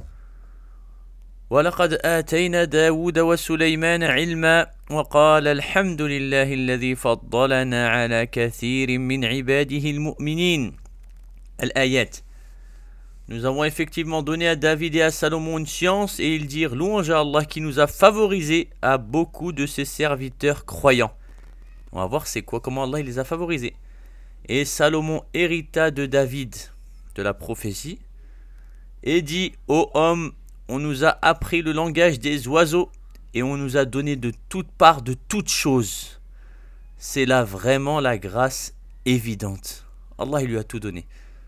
وَلَقَدْ آتَيْنَا دَاوُودَ وَسُلَيْمَانَ عِلْمًا وَقَالَ الْحَمْدُ لِلَّهِ الَّذِي فَضَّلَنَا عَلَى كَثِيرٍ مِّنْ عِبَادِهِ الْمُؤْمِنِينَ. Al-Ayat. Nous avons effectivement donné à David et à Salomon une science et ils dirent louange à Allah qui nous a favorisés à beaucoup de ses serviteurs croyants. On va voir c'est quoi, comment Allah il les a favorisés. Et Salomon hérita de David, de la prophétie, et dit ô homme, on nous a appris le langage des oiseaux et on nous a donné de toutes parts de toutes choses. C'est là vraiment la grâce évidente. Allah il lui a tout donné.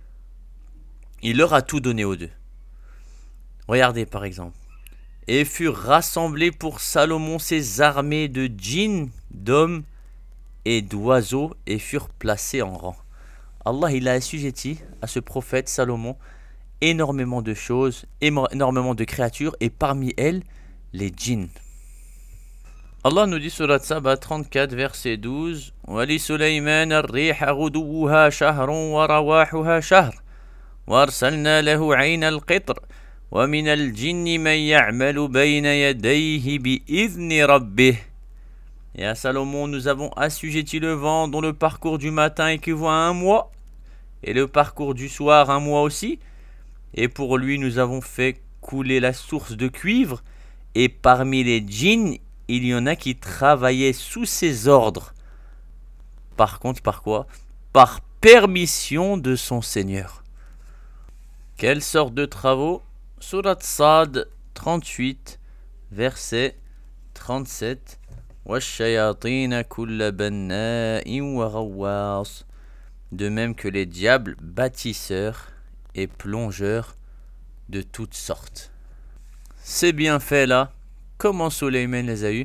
Il leur a tout donné aux deux. Regardez par exemple. Et furent rassemblés pour Salomon ses armées de djinns, d'hommes et d'oiseaux et furent placés en rang. Allah il a assujetti à ce prophète Salomon énormément de choses, énormément de créatures et parmi elles les djinns. Allah nous dit sur At-Saba trente-quatre verset douze وَلِسُلَيْمَانَ الرِّيحَ غُدُوُّهَا شَهْرٌ وَرَوَاحُهَا شَهْرٌ وَأَرْسَلْنَا لَهُ عَيْنَ الْقِطْرِ وَمِنَ الْجِنِّ مَنْ يَعْمَلُ بَيْنَ يَدَيْهِ بِإِذْنِ رَبِّهِ. Et à Salomon nous avons assujetti le vent dont le parcours du matin équivaut à un mois et le parcours du soir un mois aussi. Et pour lui nous avons fait couler la source de cuivre et parmi les djinns il y en a qui travaillaient sous ses ordres. Par contre par quoi? Par permission de son Seigneur. Quelle sorte de travaux? Surat Sad trente-huit verset trente-sept. وَالشَّيَاطِينَ كُلَّ بَنَّاءٍ وَغَوَّاصٍ. De même que les diables bâtisseurs et plongeurs de toutes sortes. Ces bienfaits-là, comment Suleyman les a eus?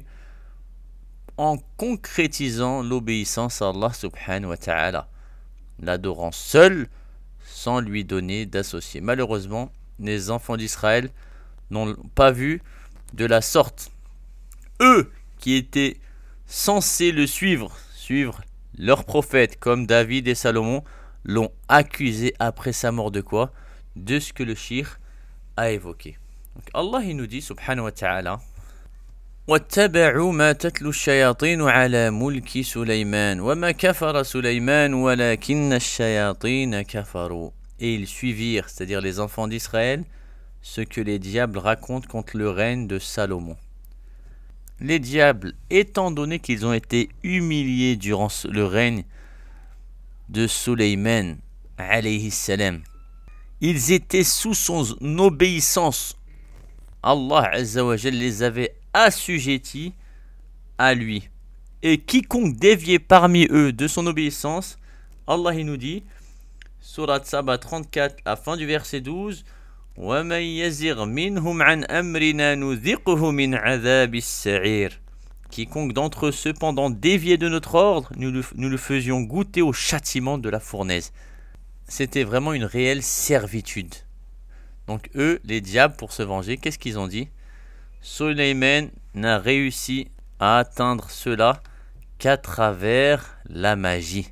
En concrétisant l'obéissance à Allah subhanahu wa ta'ala, l'adorant seul sans lui donner d'associé. Malheureusement, les enfants d'Israël n'ont pas vu de la sorte. Eux qui étaient censés le suivre, suivre leurs prophètes comme David et Salomon, l'ont accusé après sa mort de quoi? De ce que le shirk a évoqué. Donc Allah il nous dit subhanahu wa ta'ala وَاتَّبَعُوا مَا تَتْلُو الشَّيَاطِينُ عَلَى مُلْكِ سُلَيْمَانَ وَمَا كَفَرَ سُلَيْمَانُ وَلَكِنَّ الشَّيَاطِينَ كَفَرُوا. Et ils suivirent, c'est-à-dire les enfants d'Israël, ce que les diables racontent contre le règne de Salomon. Les diables, étant donné qu'ils ont été humiliés durant le règne de Suleyman alayhi salam, ils étaient sous son obéissance. Allah azza wa jalla les avait assujettis à lui. Et quiconque déviait parmi eux de son obéissance, Allah il nous dit, Surat Saba trente-quatre, à fin du verset douze, وَمَنْ يَزِغْ مِنْهُمْ عَنْ أَمْرِنَا نُذِقْهُ مِنْ عَذَابِ السَّعِيرِ. Quiconque d'entre eux cependant déviait de notre ordre, nous le, nous le faisions goûter au châtiment de la fournaise. C'était vraiment une réelle servitude. Donc eux, les diables, pour se venger, qu'est-ce qu'ils ont dit? Suleyman n'a réussi à atteindre cela qu'à travers la magie.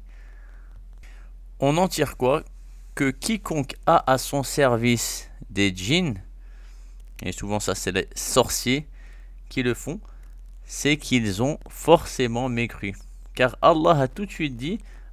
On en tire quoi? Que quiconque a à son service des djinns, et souvent ça c'est les sorciers qui le font, c'est qu'ils ont forcément mécru. Car Allah a tout de suite dit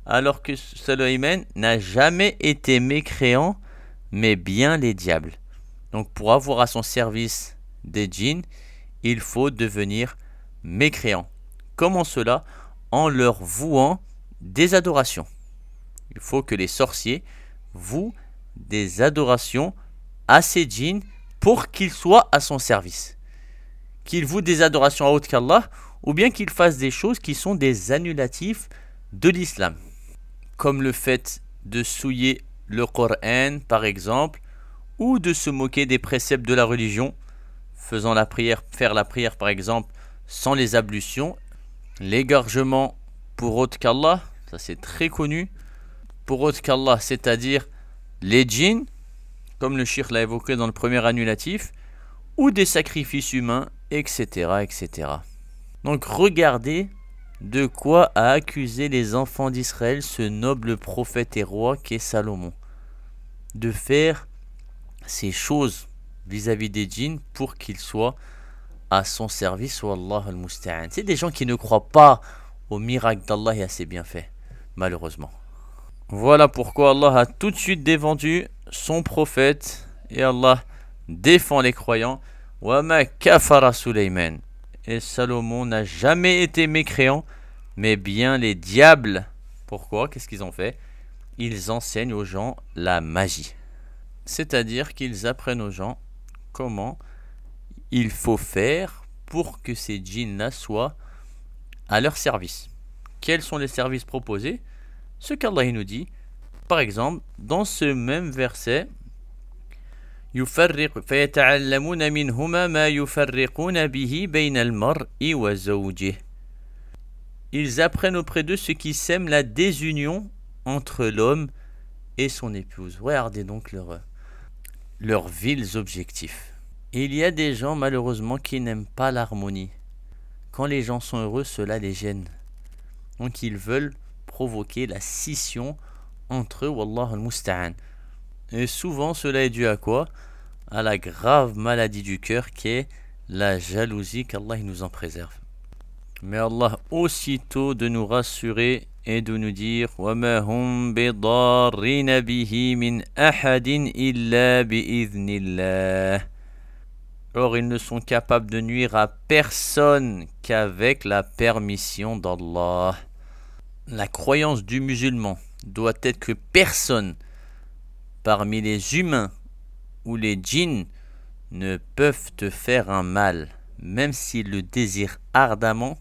alors que Sulayman n'a jamais été mécréant, mais bien les diables. Donc pour avoir à son service des djinns, il faut devenir mécréant. Comment cela? En leur vouant des adorations. Il faut que les sorciers vouent des adorations à ces djinns pour qu'ils soient à son service. Qu'ils vouent des adorations à autre qu'Allah, ou bien qu'ils fassent des choses qui sont des annulatifs de l'islam. Comme le fait de souiller le Coran, par exemple, ou de se moquer des préceptes de la religion, faisant la prière, faire la prière, par exemple, sans les ablutions, l'égorgement pour autre qu'Allah, ça c'est très connu, pour autre qu'Allah, c'est-à-dire les djinns, comme le shirk l'a évoqué dans le premier annulatif, ou des sacrifices humains, et cetera, et cetera. Donc regardez de quoi a accusé les enfants d'Israël ce noble prophète et roi qu'est Salomon, de faire ces choses vis-à-vis des djinns pour qu'ils soient à son service. Wallah al-musta'an. C'est des gens qui ne croient pas au miracle d'Allah et à ses bienfaits, malheureusement. Voilà pourquoi Allah a tout de suite défendu son prophète et Allah défend les croyants. Wa ma kafara Sulayman. Et Salomon n'a jamais été mécréant, mais bien les diables. Pourquoi? Qu'est-ce qu'ils ont fait? Ils enseignent aux gens la magie. C'est-à-dire qu'ils apprennent aux gens comment il faut faire pour que ces djinns-là soient à leur service. Quels sont les services proposés? Ce qu'Allah nous dit, par exemple, dans ce même verset, يفرق فيتعلمون منهما ما يفرقون به بين المرء وزوجه. Ils apprennent auprès d'eux ce qui sème la désunion entre l'homme et son épouse. Regardez donc leurs leurs vils objectifs. Il y a des gens malheureusement qui n'aiment pas l'harmonie. Quand les gens sont heureux, cela les gêne. Donc ils veulent provoquer la scission entre eux, wallah al-musta'an. Et souvent cela est dû à quoi? À la grave maladie du cœur qui est la jalousie, qu'Allah nous en préserve. Mais Allah aussitôt de nous rassurer et de nous dire وَمَا هُمْ بِضَارِّينَ بِهِ مِنْ أَحَدٍ إِلَّا بِإِذْنِ اللَّهِ. Or ils ne sont capables de nuire à personne qu'avec la permission d'Allah. La croyance du musulman doit être que personne parmi les humains ou les djinns ne peuvent te faire un mal, même s'ils le désirent ardemment.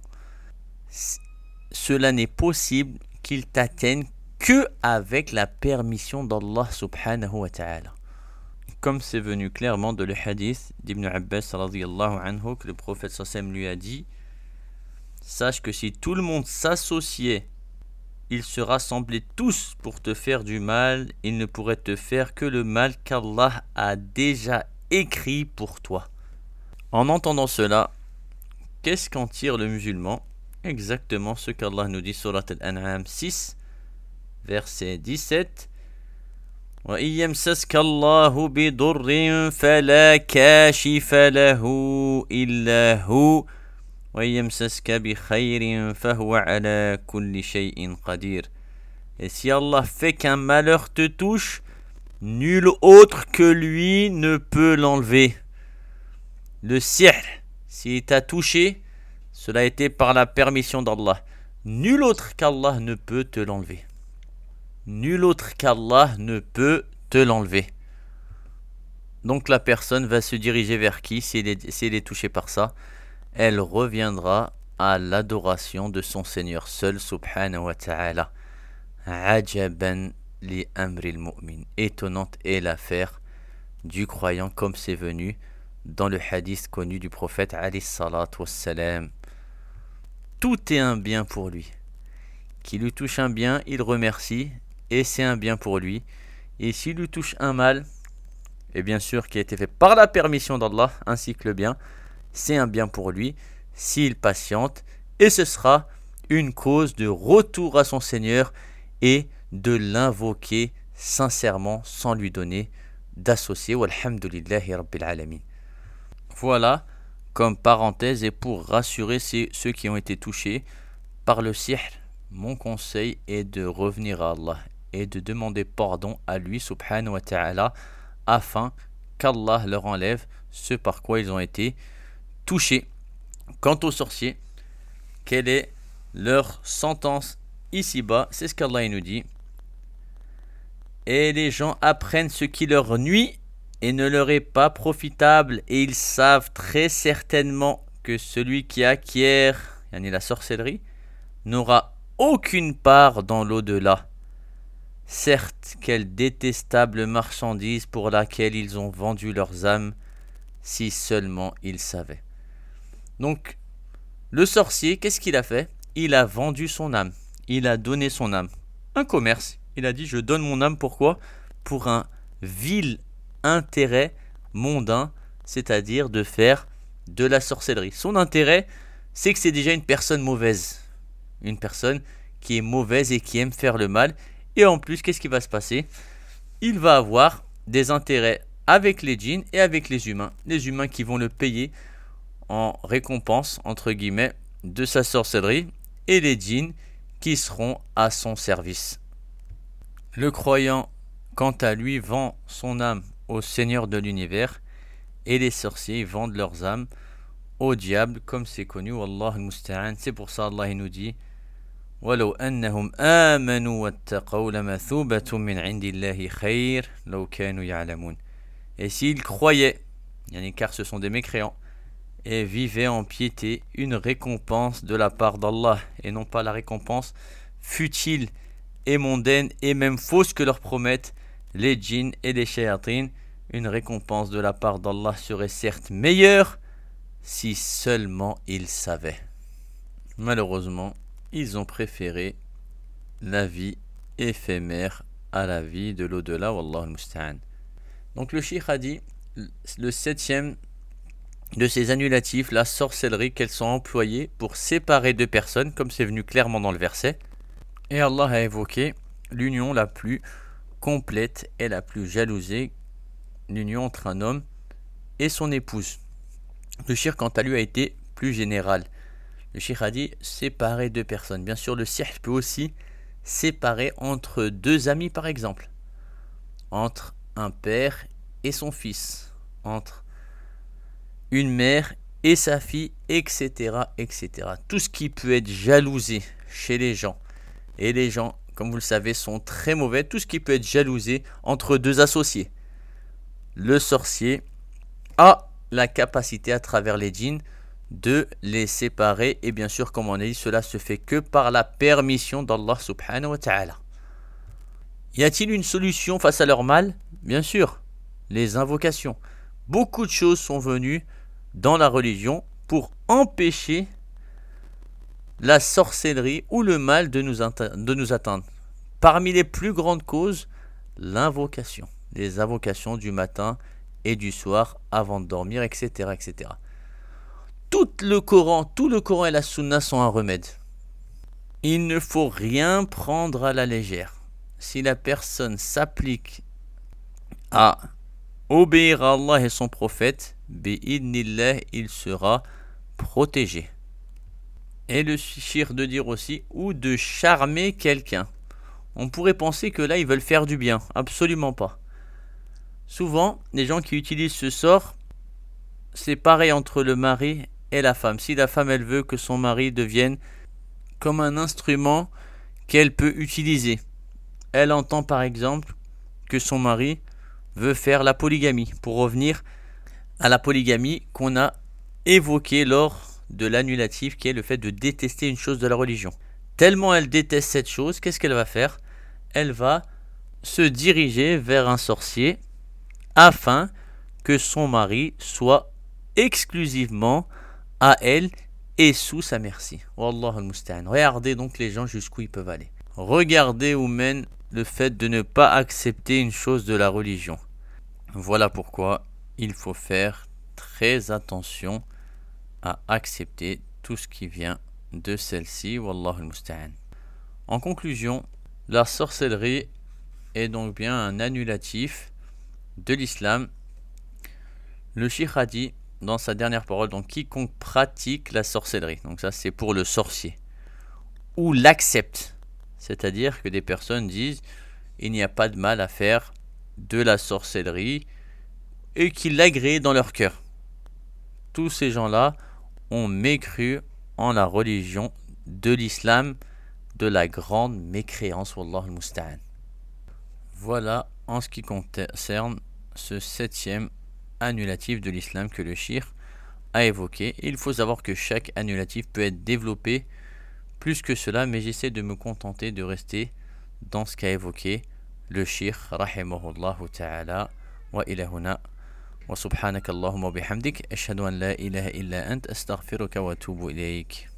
Cela n'est possible qu'ils t'atteignent que avec la permission d'Allah subhanahu wa ta'ala. Comme c'est venu clairement de le hadith d'Ibn Abbas radiyallahu anhu que le prophète sallam lui a dit: sache que si tout le monde s'associait, ils se rassemblaient tous pour te faire du mal, ils ne pourraient te faire que le mal qu'Allah a déjà écrit pour toi. En entendant cela, qu'est-ce qu'en tire le musulman? Exactement ce qu'Allah nous dit sur Surat Al-An'am six, verset dix-sept. وَإِن يَمْسَسْكَ اللَّهُ بِضُرٍّ فَلَا كَاشِفَ لَهُ إِلَّا هُوَ وَإِن يَمْسَسْكَ بِخَيْرٍ فَهُوَ عَلَى كُلِّ شَيْءٍ قَدِيرٌ. Et si Allah fait qu'un malheur te touche, nul autre que lui ne peut l'enlever. Le sihr, s'il t'a touché, cela a été par la permission d'Allah. Nul autre qu'Allah ne peut te l'enlever. Nul autre qu'Allah ne peut te l'enlever. Donc la personne va se diriger vers qui si elle est, si elle est touchée par ça? Elle reviendra à l'adoration de son Seigneur seul, subhanahu wa ta'ala. Ajaban li amril mu'min. Étonnante est l'affaire du croyant, comme c'est venu dans le hadith connu du prophète alayhi salatu wassalam. Tout est un bien pour lui. Qui lui touche un bien, il remercie, et c'est un bien pour lui. Et s'il lui touche un mal, et bien sûr qui a été fait par la permission d'Allah, ainsi que le bien, c'est un bien pour lui, s'il patiente, et ce sera une cause de retour à son Seigneur et de l'invoquer sincèrement sans lui donner d'associé. Walhamdulillahi Rabbil Alamin. Voilà, comme parenthèse et pour rassurer ceux qui ont été touchés par le sihr, mon conseil est de revenir à Allah et de demander pardon à lui subhanahu wa ta'ala afin qu'Allah leur enlève ce par quoi ils ont été touchés. Quant aux sorciers, quelle est leur sentence ici-bas? C'est ce qu'Allah nous dit. Et les gens apprennent ce qui leur nuit et ne leur est pas profitable, et ils savent très certainement que celui qui acquiert, yani la sorcellerie, n'aura aucune part dans l'au-delà. Certes, quelle détestable marchandise pour laquelle ils ont vendu leurs âmes, si seulement ils savaient. Donc, le sorcier, qu'est-ce qu'il a fait? Il a vendu son âme. Il a donné son âme. Un commerce. Il a dit, je donne mon âme, pourquoi? Pour un vil intérêt mondain, c'est-à-dire de faire de la sorcellerie. Son intérêt, c'est que c'est déjà une personne mauvaise. Une personne qui est mauvaise et qui aime faire le mal. Et en plus, qu'est-ce qui va se passer? Il va avoir des intérêts avec les djinns et avec les humains. Les humains qui vont le payer en récompense, entre guillemets, de sa sorcellerie, et les djinns qui seront à son service. Le croyant, quant à lui, vend son âme au Seigneur de l'univers, et les sorciers vendent leurs âmes au diable, comme c'est connu. Wallah al-musta'an. C'est pour ça Allah nous dit وَلَوْ أَنَّهُمْ آمَنُوا وَاتَّقَوْا لَمَثُوبَةٌ مِّنْ عِنْدِ اللَّهِ خَيْرٌ لَوْ كَانُوا يَعْلَمُونَ. Et s'ils croyaient, car ce sont des mécréants, et vivaient en piété, une récompense de la part d'Allah, et non pas la récompense futile et mondaine et même fausse que leur promettent les djinns et les shayatines. Une récompense de la part d'Allah serait certes meilleure si seulement ils savaient. Malheureusement, ils ont préféré la vie éphémère à la vie de l'au-delà. Wallah al-musta'an. Donc le cheikh a dit, le septième de ces annulatifs, la sorcellerie, qu'elles sont employées pour séparer deux personnes, comme c'est venu clairement dans le verset. Et Allah a évoqué l'union la plus complète et la plus jalousée, l'union entre un homme et son épouse. Le shirk, quant à lui, a été plus général. Le shirk a dit séparer deux personnes. Bien sûr, le shirk peut aussi séparer entre deux amis, par exemple, entre un père et son fils, entre une mère et sa fille, et cetera, et cetera. Tout ce qui peut être jalousé chez les gens, et les gens, comme vous le savez, sont très mauvais, tout ce qui peut être jalousé entre deux associés. Le sorcier a la capacité à travers les djinns de les séparer, et bien sûr, comme on a dit, cela se fait que par la permission d'Allah subhanahu wa ta'ala. Y a-t-il une solution face à leur mal? Bien sûr, les invocations. Beaucoup de choses sont venues dans la religion pour empêcher la sorcellerie ou le mal de nous, atte- de nous atteindre. Parmi les plus grandes causes, l'invocation. Les invocations du matin et du soir avant de dormir, et cetera, et cetera. Tout le Coran, tout le Coran et la Sunna sont un remède. Il ne faut rien prendre à la légère. Si la personne s'applique à obéir à Allah et son prophète, bi'idnillah, il sera protégé. Et le shirk de dire aussi, ou de charmer quelqu'un. On pourrait penser que là, ils veulent faire du bien. Absolument pas. Souvent, les gens qui utilisent ce sort, c'est pareil entre le mari et la femme. Si la femme, elle veut que son mari devienne comme un instrument qu'elle peut utiliser. Elle entend par exemple que son mari veut faire la polygamie. Pour revenir à la polygamie qu'on a évoquée lors de l'annulatif, qui est le fait de détester une chose de la religion. Tellement elle déteste cette chose, qu'est-ce qu'elle va faire? Elle va se diriger vers un sorcier afin que son mari soit exclusivement à elle et sous sa merci. Wallah al-musta'an. Regardez donc les gens jusqu'où ils peuvent aller. Regardez où mène le fait de ne pas accepter une chose de la religion. Voilà pourquoi il faut faire très attention à accepter tout ce qui vient de celle-ci. Wallah al-musta'an. En conclusion, la sorcellerie est donc bien un annulatif de l'islam. Le cheikh a dit dans sa dernière parole, donc quiconque pratique la sorcellerie, donc ça c'est pour le sorcier, ou l'acceptent. C'est-à-dire que des personnes disent il n'y a pas de mal à faire de la sorcellerie et qu'ils l'agréent dans leur cœur. Tous ces gens-là ont mécru en la religion de l'islam, de la grande mécréance. Wallahu al-musta'an. Voilà en ce qui concerne ce septième annulatif de l'islam que le shir a évoqué. Et il faut savoir que chaque annulatif peut être développé plus que cela, mais j'essaie de me contenter de rester dans ce qu'a évoqué le shir rahimahullahu ta'ala. Wa ila huna wa subhanaka Allahumma bihamdik ashhadu an la ilaha illa ant astaghfiruka wa atubu ilayk.